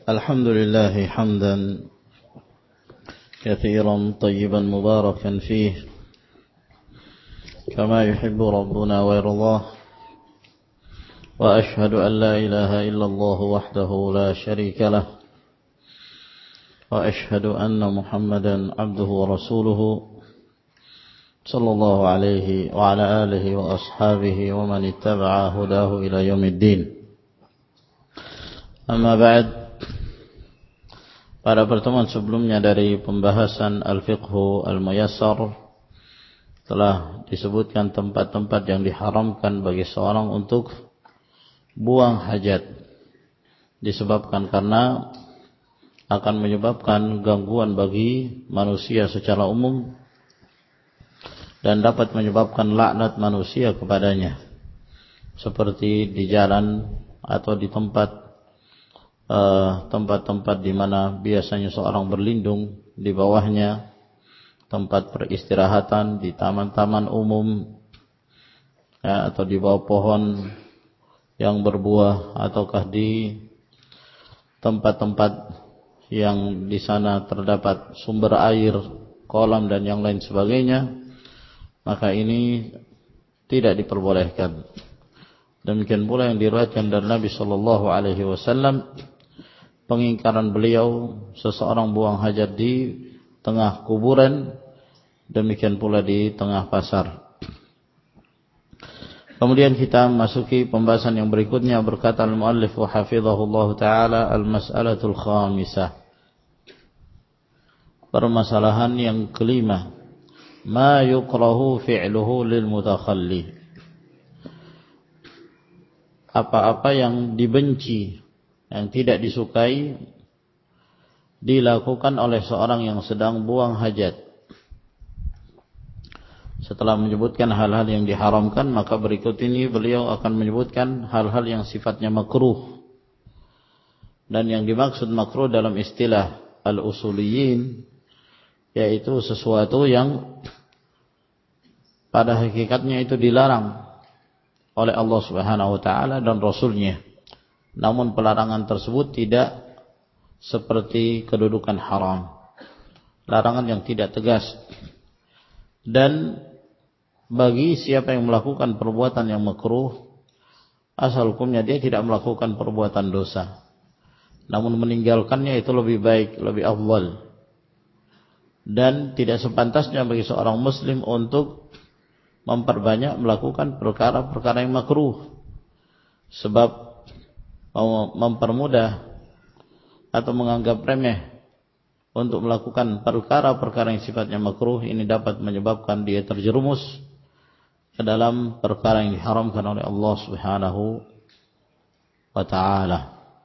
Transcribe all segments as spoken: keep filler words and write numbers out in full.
الحمد لله حمدا كثيرا طيبا مباركا فيه كما يحب ربنا ويرضاه وأشهد أن لا إله إلا الله وحده لا شريك له وأشهد أن محمدا عبده ورسوله صلى الله عليه وعلى آله وأصحابه ومن اتبع هداه إلى يوم الدين. Amma ba'd. Pada pertemuan sebelumnya dari pembahasan Al-Fiqhu Al-Muyassar telah disebutkan tempat-tempat yang diharamkan bagi seorang untuk buang hajat, disebabkan karena akan menyebabkan gangguan bagi manusia secara umum dan dapat menyebabkan laknat manusia kepadanya, seperti di jalan atau di tempat tempat-tempat uh, di mana biasanya seorang berlindung, di bawahnya tempat peristirahatan, di taman-taman umum, ya, atau di bawah pohon yang berbuah, ataukah di tempat-tempat yang di sana terdapat sumber air, kolam dan yang lain sebagainya, maka ini tidak diperbolehkan. Demikian pula yang diriwayatkan dari Nabi sallallahu alaihi wasallam, pengingkaran beliau seseorang buang hajat di tengah kuburan, demikian pula di tengah pasar. Kemudian kita masuki pembahasan yang berikutnya. Berkata al-muallif wa hafizahullah ta'ala, al-mas'alatul khamisah, permasalahan yang kelima, ma yukrahu fi'luhu lil mutakhalli, apa-apa yang dibenci, yang tidak disukai dilakukan oleh seorang yang sedang buang hajat. Setelah menyebutkan hal-hal yang diharamkan, maka berikut ini beliau akan menyebutkan hal-hal yang sifatnya makruh. Dan yang dimaksud makruh dalam istilah al-usuliyin, yaitu sesuatu yang pada hakikatnya itu dilarang oleh Allah Subhanahu wa taala dan Rasulnya. Namun pelarangan tersebut tidak seperti kedudukan haram, larangan yang tidak tegas. Dan bagi siapa yang melakukan perbuatan yang makruh, asal hukumnya dia tidak melakukan perbuatan dosa, namun meninggalkannya itu lebih baik, lebih afdal. Dan tidak sepantasnya bagi seorang muslim untuk memperbanyak melakukan perkara-perkara yang makruh, sebab mempermudah atau menganggap remeh untuk melakukan perkara-perkara yang sifatnya makruh ini dapat menyebabkan dia terjerumus ke dalam perkara yang diharamkan oleh Allah Subhanahu wa ta'ala.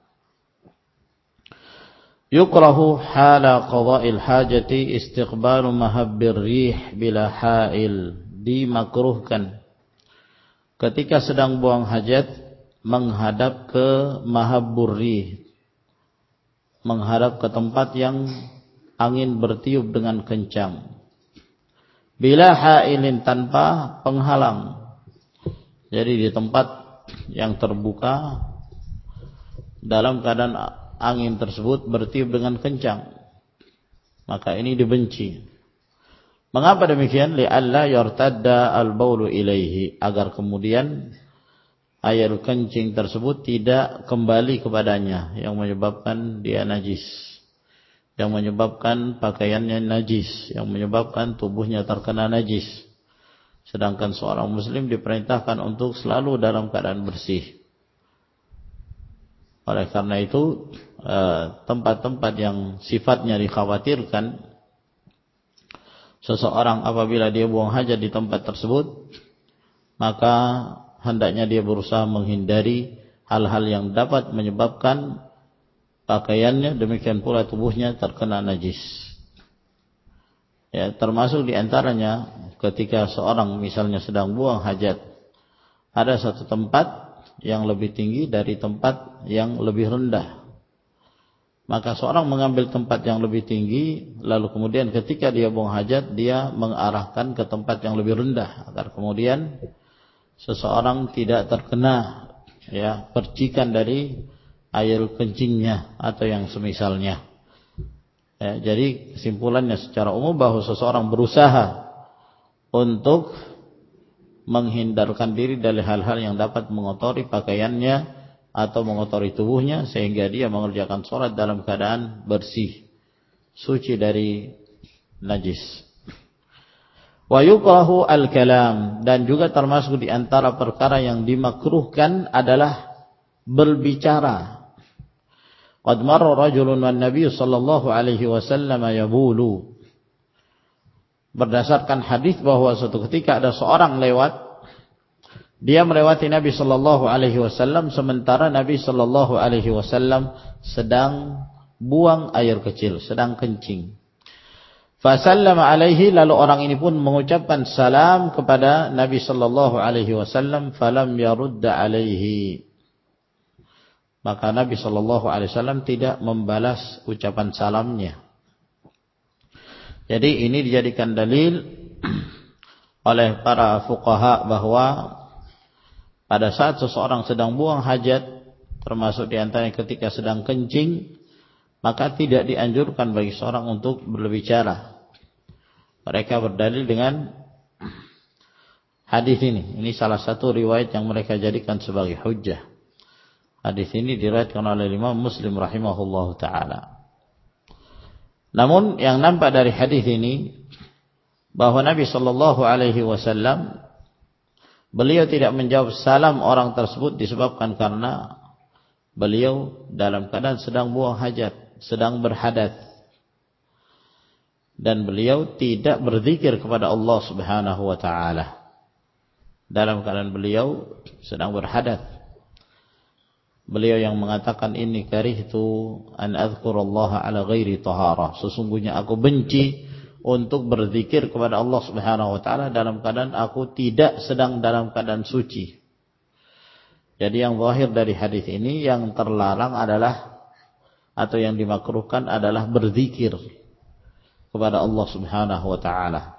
Yukrahu hala qada'il hajati istiqbalu mahabbir rih bila hail, dimakruhkan ketika sedang buang hajat menghadap ke mahabbur rih, menghadap ke tempat yang angin bertiup dengan kencang, bila hailin, tanpa penghalang. Jadi di tempat yang terbuka dalam keadaan angin tersebut bertiup dengan kencang, maka ini dibenci. Mengapa demikian? Li'alla yartadda al-baulu ilaihi, agar kemudian air kencing tersebut tidak kembali kepadanya, yang menyebabkan dia najis, yang menyebabkan pakaiannya najis, yang menyebabkan tubuhnya terkena najis. Sedangkan seorang muslim diperintahkan untuk selalu dalam keadaan bersih. Oleh karena itu, tempat-tempat yang sifatnya dikhawatirkan seseorang apabila dia buang hajat di tempat tersebut, maka hendaknya dia berusaha menghindari hal-hal yang dapat menyebabkan pakaiannya, demikian pula tubuhnya terkena najis. Ya, termasuk diantaranya ketika seorang misalnya sedang buang hajat, ada satu tempat yang lebih tinggi dari tempat yang lebih rendah. Maka seorang mengambil tempat yang lebih tinggi, lalu kemudian ketika dia buang hajat, dia mengarahkan ke tempat yang lebih rendah, agar kemudian seseorang tidak terkena ya percikan dari air kencingnya atau yang semisalnya. Ya, jadi kesimpulannya secara umum bahwa seseorang berusaha untuk menghindarkan diri dari hal-hal yang dapat mengotori pakaiannya atau mengotori tubuhnya sehingga dia mengerjakan sholat dalam keadaan bersih, suci dari najis. Wa yukrahu al-kalam, dan juga termasuk di antara perkara yang dimakruhkan adalah berbicara. Qad marra rajulun wan nabiy sallallahu alaihi wasallam yabulu. Berdasarkan hadis bahwa suatu ketika ada seorang lewat, dia melewati Nabi sallallahu alaihi wasallam sementara Nabi sallallahu alaihi wasallam sedang buang air kecil, sedang kencing. Fasallama alaihi, lalu orang ini pun mengucapkan salam kepada Nabi sallallahu alaihi wasallam, falam yarudda alaihi. Maka Nabi sallallahu alaihi wasallam tidak membalas ucapan salamnya. Jadi ini dijadikan dalil oleh para fuqaha bahwa pada saat seseorang sedang buang hajat, termasuk di antaranya ketika sedang kencing, maka tidak dianjurkan bagi seorang untuk berbicara. Mereka berdalil dengan hadis ini. Ini salah satu riwayat yang mereka jadikan sebagai hujjah. Hadis ini diriwayatkan oleh Imam Muslim rahimahullahu taala. Namun yang nampak dari hadis ini bahwa Nabi sallallahu alaihi wasallam beliau tidak menjawab salam orang tersebut disebabkan karena beliau dalam keadaan sedang buang hajat, sedang berhadas. Dan beliau tidak berzikir kepada Allah Subhanahu wa taala. Dalam keadaan beliau sedang berhadas. Beliau yang mengatakan inni karihtu an azkurallaha ala ghairi taharah. Sesungguhnya aku benci untuk berzikir kepada Allah Subhanahu wa taala dalam keadaan aku tidak sedang dalam keadaan suci. Jadi yang zahir dari hadis ini yang terlarang adalah atau yang dimakruhkan adalah berzikir kepada Allah Subhanahu wa taala.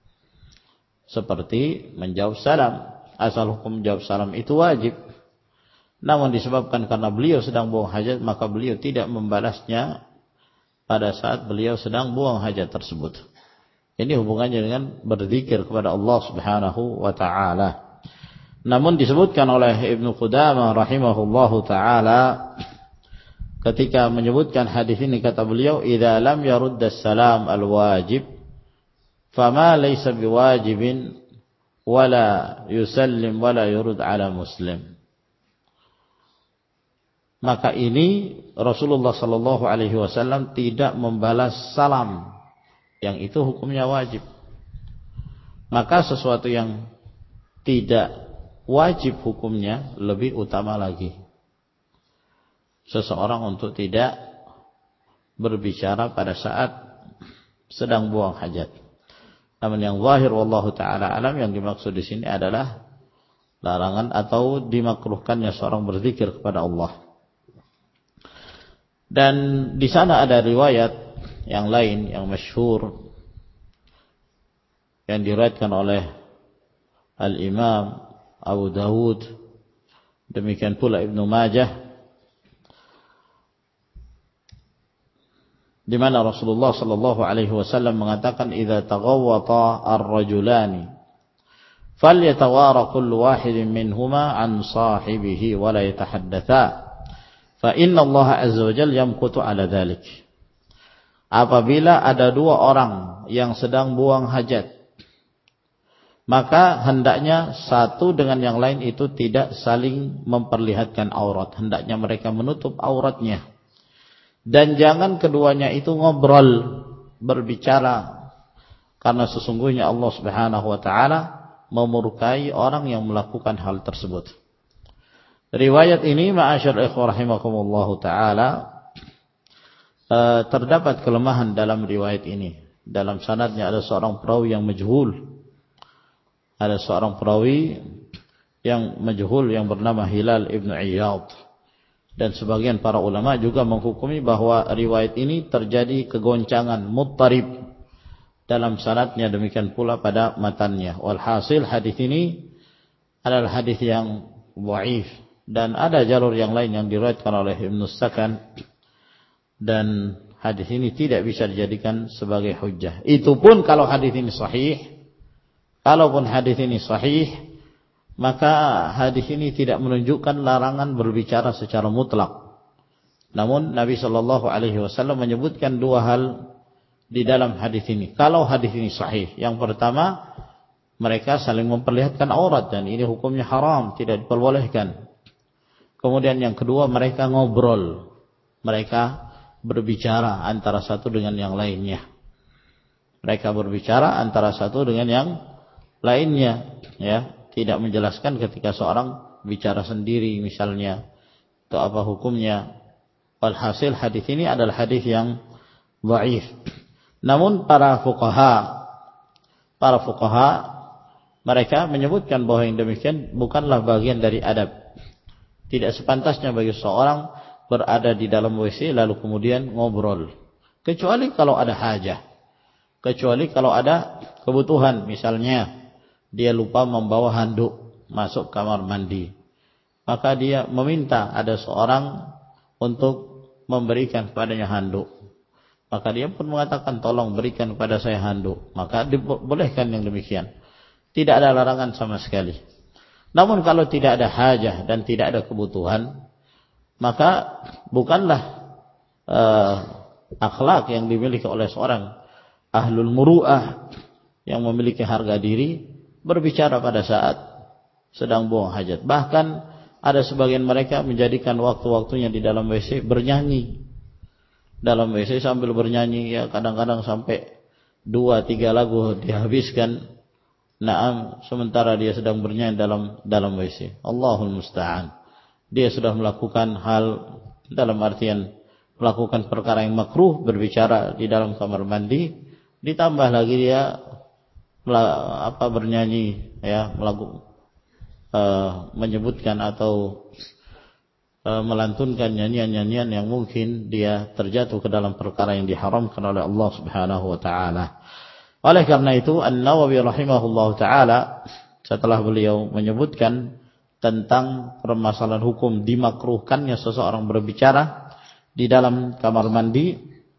Seperti menjawab salam. Asal hukum menjawab salam itu wajib. Namun disebabkan karena beliau sedang buang hajat, maka beliau tidak membalasnya pada saat beliau sedang buang hajat tersebut. Ini hubungannya dengan berzikir kepada Allah Subhanahu wa taala. Namun disebutkan oleh Ibnu Qudamah rahimahullahu taala ketika menyebutkan hadis ini, kata beliau, "Idza lam yarudda salam al-wajib, fama laysa biwajibin wala yusallim wala yurud ala muslim." Maka ini Rasulullah sallallahu alaihi wasallam tidak membalas salam, yang itu hukumnya wajib. Maka sesuatu yang tidak wajib hukumnya lebih utama lagi. Seseorang untuk tidak berbicara pada saat sedang buang hajat. Namun yang zahir wallahu taala alam, yang dimaksud di sini adalah larangan atau dimakruhkannya seorang berzikir kepada Allah. Dan di sana ada riwayat yang lain yang masyhur yang diriwayatkan oleh Al-Imam Abu Dawud, demikian pula Ibnu Majah, di mana Rasulullah sallallahu alaihi wasallam mengatakan, "Idza taghawwata ar-rajulani falyatawara kullu wahidin minhuma an sahibihi wa la yatahaddatha." Fa inna Allah azza wa jalla yamqutu ala dzalik. Apabila ada dua orang yang sedang buang hajat, maka hendaknya satu dengan yang lain itu tidak saling memperlihatkan aurat. Hendaknya mereka menutup auratnya. Dan jangan keduanya itu ngobrol, berbicara. Karena sesungguhnya Allah Subhanahu wa taala memurkai orang yang melakukan hal tersebut. Riwayat ini, ma'asyar ikhwah rahimakumullahu ta'ala, terdapat kelemahan dalam riwayat ini. Dalam sanadnya ada seorang perawi yang majhul. Ada seorang perawi yang majhul yang bernama Hilal ibn Iyad. Dan sebagian para ulama juga menghukumi bahwa riwayat ini terjadi kegoncangan, muttarib dalam sanadnya, demikian pula pada matannya. Walhasil hadis ini adalah hadis yang dhaif, Dan ada jalur yang lain yang diriwayatkan oleh Ibnu Sakan, dan hadis ini tidak bisa dijadikan sebagai hujjah. Itu pun kalau hadis ini sahih. Kalaupun hadis ini sahih, maka hadis ini tidak menunjukkan larangan berbicara secara mutlak. Namun Nabi Shallallahu Alaihi Wasallam menyebutkan dua hal di dalam hadis ini. Kalau hadis ini sahih, yang pertama, mereka saling memperlihatkan aurat dan ini hukumnya haram, tidak diperbolehkan. Kemudian yang kedua, mereka ngobrol, mereka berbicara antara satu dengan yang lainnya. Mereka berbicara antara satu dengan yang lainnya, ya, tidak menjelaskan ketika seorang bicara sendiri misalnya, itu apa hukumnya. Walhasil hadis ini adalah hadis yang dhaif. Namun para fuqaha, para fuqaha mereka menyebutkan bahwa yang demikian bukanlah bagian dari adab. Tidak sepantasnya bagi seorang berada di dalam W C lalu kemudian ngobrol. Kecuali kalau ada hajah. Kecuali kalau ada kebutuhan, misalnya dia lupa membawa handuk masuk kamar mandi. Maka dia meminta ada seorang untuk memberikan kepadanya handuk. Maka dia pun mengatakan, tolong berikan kepada saya handuk. Maka dibolehkan yang demikian. Tidak ada larangan sama sekali. Namun kalau tidak ada hajah dan tidak ada kebutuhan, maka bukanlah uh, akhlak yang dimiliki oleh seorang ahlul muru'ah yang memiliki harga diri berbicara pada saat sedang buang hajat. Bahkan ada sebagian mereka menjadikan waktu-waktunya di dalam W C bernyanyi. Dalam W C sambil bernyanyi, ya kadang-kadang sampai dua tiga lagu dihabiskan. Naam, sementara dia sedang bernyanyi dalam dalam W C. Allahul musta'an. Dia sudah melakukan hal dalam artian melakukan perkara yang makruh, berbicara di dalam kamar mandi, ditambah lagi dia apa bernyanyi, ya, melakukan Uh, menyebutkan atau uh, melantunkan nyanyian-nyanyian yang mungkin dia terjatuh ke dalam perkara yang diharamkan oleh Allah Subhanahu wa taala. Oleh karena itu An-Nawawi rahimahullahu taala setelah beliau menyebutkan tentang permasalahan hukum dimakruhkannya seseorang berbicara di dalam kamar mandi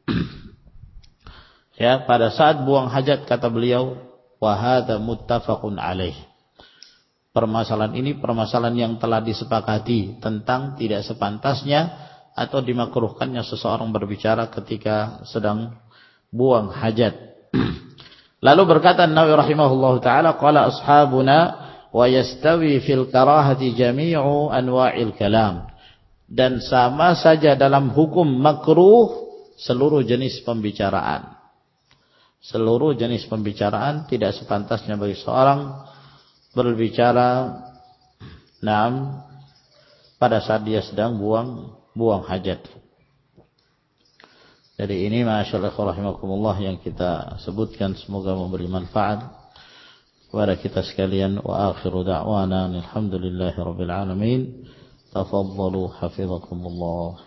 ya pada saat buang hajat, kata beliau, wa hadza muttafaqun alaih. Permasalahan ini permasalahan yang telah disepakati tentang tidak sepantasnya atau dimakruhkannya seseorang berbicara ketika sedang buang hajat. Lalu berkata Nawawi rahimahullahu taala, qala ashabuna wa yastawi fil karahati jami'u anwa'il kalam. Dan sama saja dalam hukum makruh seluruh jenis pembicaraan. Seluruh jenis pembicaraan tidak sepantasnya bagi seorang berbicara naam pada saat dia sedang buang buang hajat. Jadi ini masyaallah rahimakumullah yang kita sebutkan, semoga memberi manfaat kepada kita sekalian. Wa akhiru da'wana alhamdulillahi rabbil alamin. Tafaddalu hafizakumullah.